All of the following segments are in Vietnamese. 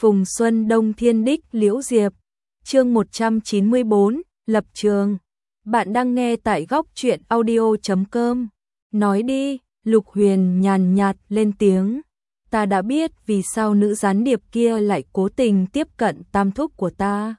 Phùng Xuân Đông Thiên Đích Liễu Diệp. Chương 194, lập trường. Bạn đang nghe tại góc truyện audio.com. Nói đi, Lục Huyền nhàn nhạt lên tiếng. Ta đã biết vì sao nữ gián điệp kia lại cố tình tiếp cận tam thúc của ta.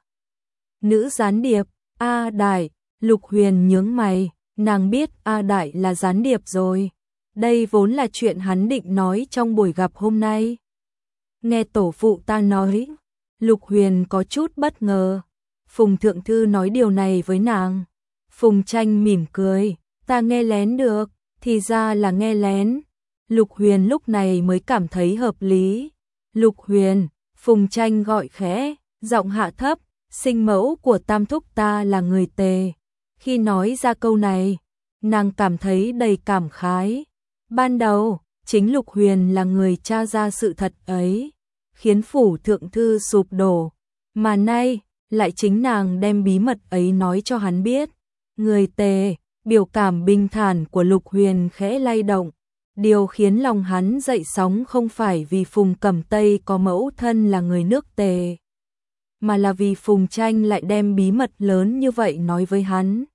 Nữ gián điệp, A Đại, Lục Huyền nhướng mày, nàng biết A Đại là gián điệp rồi. Đây vốn là chuyện hắn định nói trong buổi gặp hôm nay. Nghe tổ phụ ta nói, Lục Huyền có chút bất ngờ. Phùng Thượng Thư nói điều này với nàng. Phùng Tranh mỉm cười, ta nghe lén được, thì ra là nghe lén. Lục Huyền lúc này mới cảm thấy hợp lý. Lục Huyền, Phùng Tranh gọi khẽ, giọng hạ thấp, sinh mẫu của tam thúc ta là người Tề. Khi nói ra câu này, nàng cảm thấy đầy cảm khái. Ban đầu, chính Lục Huyền là người tra ra sự thật ấy, khiến phủ thượng thư sụp đổ, mà nay lại chính nàng đem bí mật ấy nói cho hắn biết. Người Tề, biểu cảm bình thản của Lục Huyền khẽ lay động. Điều khiến lòng hắn dậy sóng không phải vì Phùng Cẩm Tây có mẫu thân là người nước Tề, mà là vì Phùng Tranh lại đem bí mật lớn như vậy nói với hắn.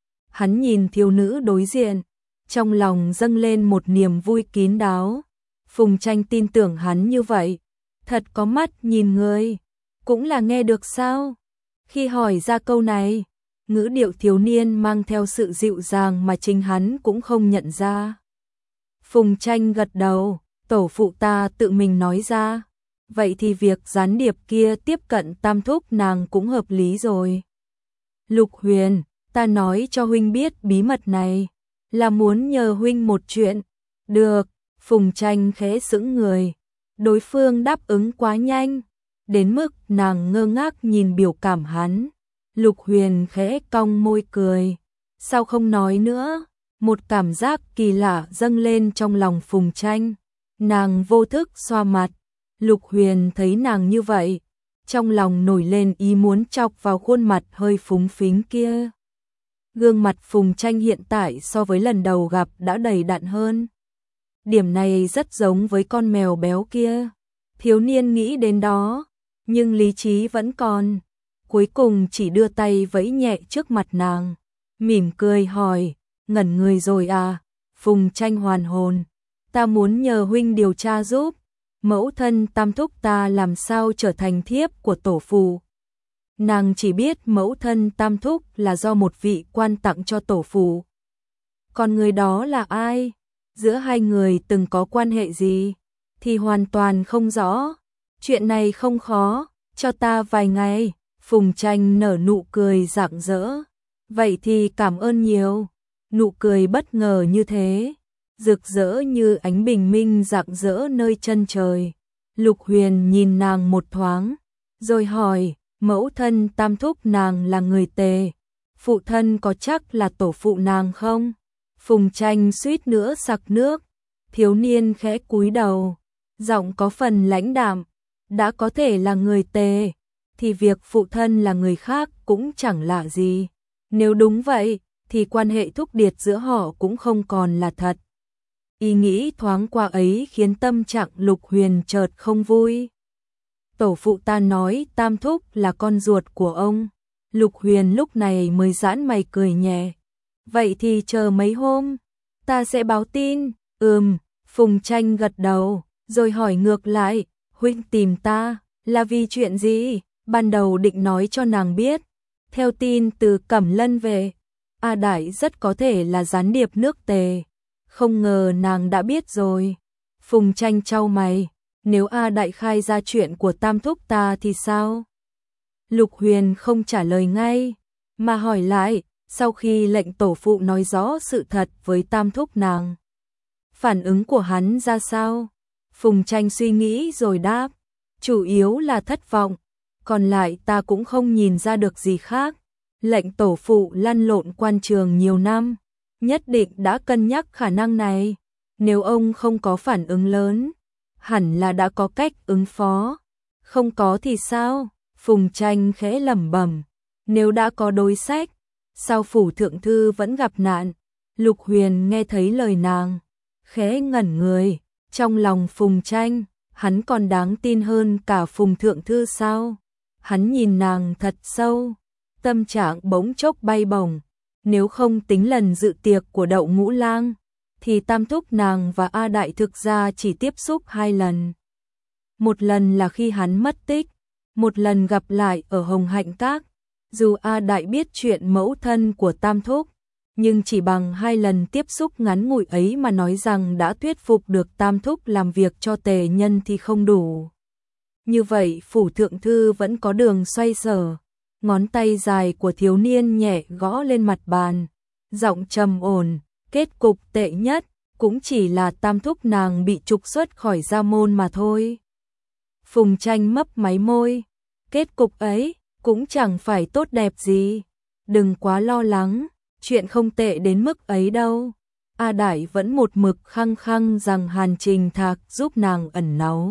Hắn nhìn thiếu nữ đối diện, trong lòng dâng lên một niềm vui kín đáo. Phùng Tranh tin tưởng hắn như vậy, thật có mắt nhìn người, cũng là nghe được sao? Khi hỏi ra câu này, ngữ điệu thiếu niên mang theo sự dịu dàng mà chính hắn cũng không nhận ra. Phùng Tranh gật đầu, tổ phụ ta tự mình nói ra. Vậy thì việc gián điệp kia tiếp cận tam thúc nàng cũng hợp lý rồi. Lục Huyền, ta nói cho huynh biết bí mật này, là muốn nhờ huynh một chuyện. Được, Phùng Tranh khẽ sững người. Đối phương đáp ứng quá nhanh, đến mức nàng ngơ ngác nhìn biểu cảm hắn. Lục Huyền khẽ cong môi cười. Sao không nói nữa? Một cảm giác kỳ lạ dâng lên trong lòng Phùng Tranh. Nàng vô thức xoa mặt. Lục Huyền thấy nàng như vậy, trong lòng nổi lên ý muốn chọc vào khuôn mặt hơi phúng phính kia. Gương mặt Phùng Tranh hiện tại so với lần đầu gặp đã đầy đặn hơn. Điểm này rất giống với con mèo béo kia. Thiếu niên nghĩ đến đó, nhưng lý trí vẫn còn. Cuối cùng chỉ đưa tay vẫy nhẹ trước mặt nàng, mỉm cười hỏi, ngẩn người rồi à? Phùng Tranh hoàn hồn, ta muốn nhờ huynh điều tra giúp. Mẫu thân tam thúc ta làm sao trở thành thiếp của tổ phụ. Nàng chỉ biết mẫu thân tam thúc là do một vị quan tặng cho tổ phụ. Còn người đó là ai? Giữa hai người từng có quan hệ gì? Thì hoàn toàn không rõ. Chuyện này không khó, cho ta vài ngày. Phùng Tranh nở nụ cười rạng rỡ. Vậy thì cảm ơn nhiều. Nụ cười bất ngờ như thế, rực rỡ như ánh bình minh rạng rỡ nơi chân trời. Lục Huyền nhìn nàng một thoáng, rồi hỏi, mẫu thân tam thúc nàng là người Tề, phụ thân có chắc là tổ phụ nàng không? Phùng Tranh suýt nữa sặc nước. Thiếu niên khẽ cúi đầu, giọng có phần lãnh đạm, đã có thể là người Tề, thì việc phụ thân là người khác cũng chẳng lạ gì. Nếu đúng vậy, thì quan hệ thúc điệt giữa họ cũng không còn là thật. Ý nghĩ thoáng qua ấy khiến tâm trạng Lục Huyền chợt không vui. Tổ phụ ta nói tam thúc là con ruột của ông. Lục Huyền lúc này mới giãn mày cười nhẹ. Vậy thì chờ mấy hôm, ta sẽ báo tin. Phùng Tranh gật đầu, rồi hỏi ngược lại, huynh tìm ta, là vì chuyện gì? Ban đầu định nói cho nàng biết. Theo tin từ Cẩm Lân về, A Đại rất có thể là gián điệp nước Tề. Không ngờ nàng đã biết rồi. Phùng Tranh chau mày, nếu A Đại khai ra chuyện của tam thúc ta thì sao? Lục Huyền không trả lời ngay, mà hỏi lại, sau khi lệnh tổ phụ nói rõ sự thật với tam thúc nàng, phản ứng của hắn ra sao? Phùng Tranh suy nghĩ rồi đáp, chủ yếu là thất vọng, còn lại ta cũng không nhìn ra được gì khác. Lệnh tổ phụ lăn lộn quan trường nhiều năm, nhất định đã cân nhắc khả năng này. Nếu ông không có phản ứng lớn, hẳn là đã có cách ứng phó. Không có thì sao? Phùng Tranh khẽ lẩm bẩm, nếu đã có đối sách, sao phủ thượng thư vẫn gặp nạn? Lục Huyền nghe thấy lời nàng, khẽ ngẩn người, trong lòng Phùng Tranh, hắn còn đáng tin hơn cả Phùng thượng thư sao? Hắn nhìn nàng thật sâu, tâm trạng bỗng chốc bay bổng, nếu không tính lần dự tiệc của Đậu Ngũ Lang, thì Tam thúc nàng và A Đại thực ra chỉ tiếp xúc 2 lần. Một lần là khi hắn mất tích, một lần gặp lại ở Hồng Hạnh Các. Dù A Đại biết chuyện mẫu thân của Tam thúc, nhưng chỉ bằng 2 lần tiếp xúc ngắn ngủi ấy mà nói rằng đã thuyết phục được Tam thúc làm việc cho Tề Nhân thì không đủ. Như vậy phủ thượng thư vẫn có đường xoay sở. Ngón tay dài của thiếu niên nhẹ gõ lên mặt bàn, giọng trầm ổn, kết cục tệ nhất cũng chỉ là Tam thúc nàng bị trục xuất khỏi gia môn mà thôi. Phùng Tranh mấp máy môi, kết cục ấy cũng chẳng phải tốt đẹp gì, đừng quá lo lắng, chuyện không tệ đến mức ấy đâu. A Đại vẫn một mực khăng khăng rằng Hàn Trình Thạc giúp nàng ẩn náu,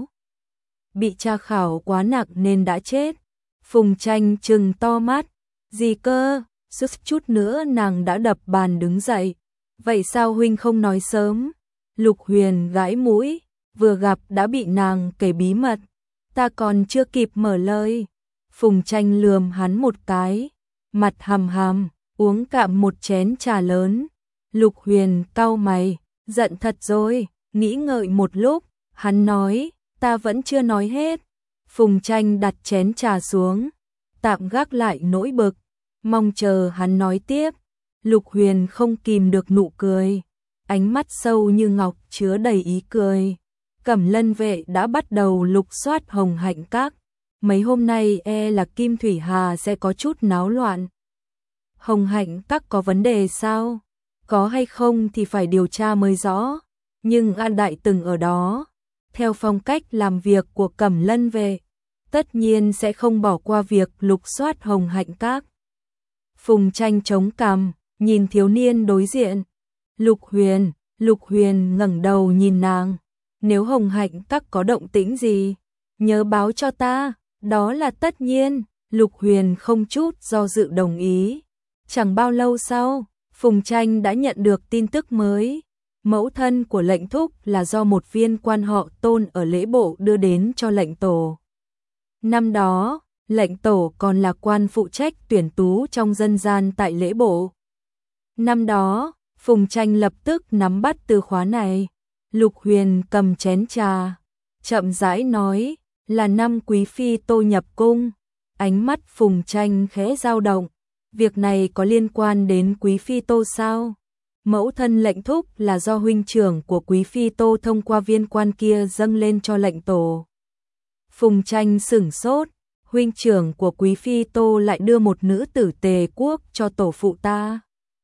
bị tra khảo quá nặng nên đã chết. Phùng Tranh trừng to mắt, gì cơ, suýt chút nữa nàng đã đập bàn đứng dậy. Vậy sao huynh không nói sớm? Lục Huyền gãi mũi, vừa gặp đã bị nàng kể bí mật, ta còn chưa kịp mở lời. Phùng Tranh lườm hắn một cái, mặt hầm hầm, uống cạn một chén trà lớn. Lục Huyền cau mày, giận thật rồi, nghĩ ngợi một lúc, hắn nói, ta vẫn chưa nói hết. Phùng Tranh đặt chén trà xuống, tạm gác lại nỗi bực, mong chờ hắn nói tiếp. Lục Huyền không kìm được nụ cười, ánh mắt sâu như ngọc chứa đầy ý cười. Cẩm Lân vệ đã bắt đầu lục soát Hồng Hạnh Các, mấy hôm nay là Kim Thủy Hà sẽ có chút náo loạn. Hồng Hạnh Các có vấn đề sao? Có hay không thì phải điều tra mới rõ, nhưng An Đại từng ở đó. Theo phong cách làm việc của Cẩm Lân vệ, tất nhiên sẽ không bỏ qua việc lục soát Hồng Hạnh Các. Phùng Tranh chống cằm, nhìn thiếu niên đối diện. Lục Huyền ngẩng đầu nhìn nàng, nếu Hồng Hạnh Các có động tĩnh gì, nhớ báo cho ta, đó là tất nhiên. Lục Huyền không chút do dự đồng ý. Chẳng bao lâu sau, Phùng Tranh đã nhận được tin tức mới. Mẫu thân của lệnh thúc là do một viên quan họ Tôn ở lễ bộ đưa đến cho lệnh tổ. Năm đó, lệnh tổ còn là quan phụ trách tuyển tú trong dân gian tại lễ bộ. Năm đó, Phùng Tranh lập tức nắm bắt từ khóa này. Lục Huyền cầm chén trà, chậm rãi nói, là năm quý phi Tô nhập cung. Ánh mắt Phùng Tranh khẽ dao động, việc này có liên quan đến quý phi Tô sao? Mẫu thân lệnh thúc là do huynh trưởng của quý phi Tô thông qua viên quan kia dâng lên cho lệnh tổ. Phùng Tranh sửng sốt, huynh trưởng của quý phi Tô lại đưa một nữ tử Tề quốc cho tổ phụ ta.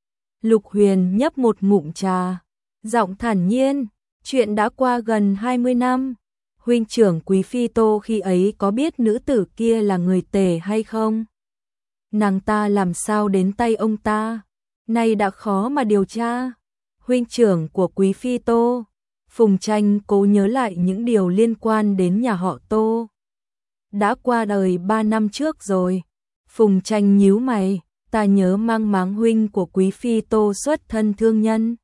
Lục Huyền nhấp một ngụm trà, giọng thản nhiên, chuyện đã qua gần 20 năm. Huynh trưởng quý phi Tô khi ấy có biết nữ tử kia là người Tề hay không? Nàng ta làm sao đến tay ông ta? Nay đã khó mà điều tra. Huynh trưởng của quý phi Tô. Phùng Tranh cố nhớ lại những điều liên quan đến nhà họ Tô. Đã qua đời 3 năm trước rồi. Phùng Tranh nhíu mày, ta nhớ mang máng huynh của quý phi Tô xuất thân thương nhân.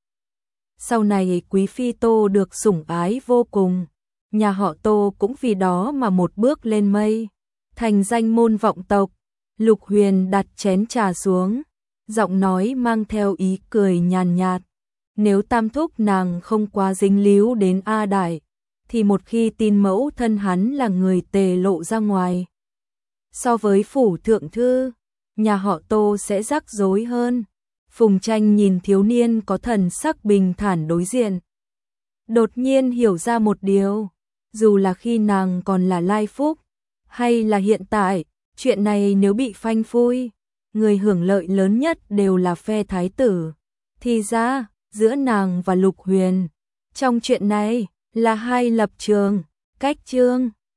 Sau này quý phi Tô được sủng ái vô cùng. Nhà họ Tô cũng vì đó mà một bước lên mây, thành danh môn vọng tộc. Lục Huyền đặt chén trà xuống, giọng nói mang theo ý cười nhàn nhạt. Nếu Tam thúc nàng không quá dính líu đến A Đại, thì một khi tin mẫu thân hắn là người Tề lộ ra ngoài, so với phủ thượng thư, nhà họ Tô sẽ rắc rối hơn. Phùng Tranh nhìn thiếu niên có thần sắc bình thản đối diện, đột nhiên hiểu ra một điều, dù là khi nàng còn là Lai Phúc, hay là hiện tại, chuyện này nếu bị phanh phui, người hưởng lợi lớn nhất đều là phe thái tử. Thì ra, giữa nàng và Lục Huyền, trong chuyện này, là hai lập trường, cách chương.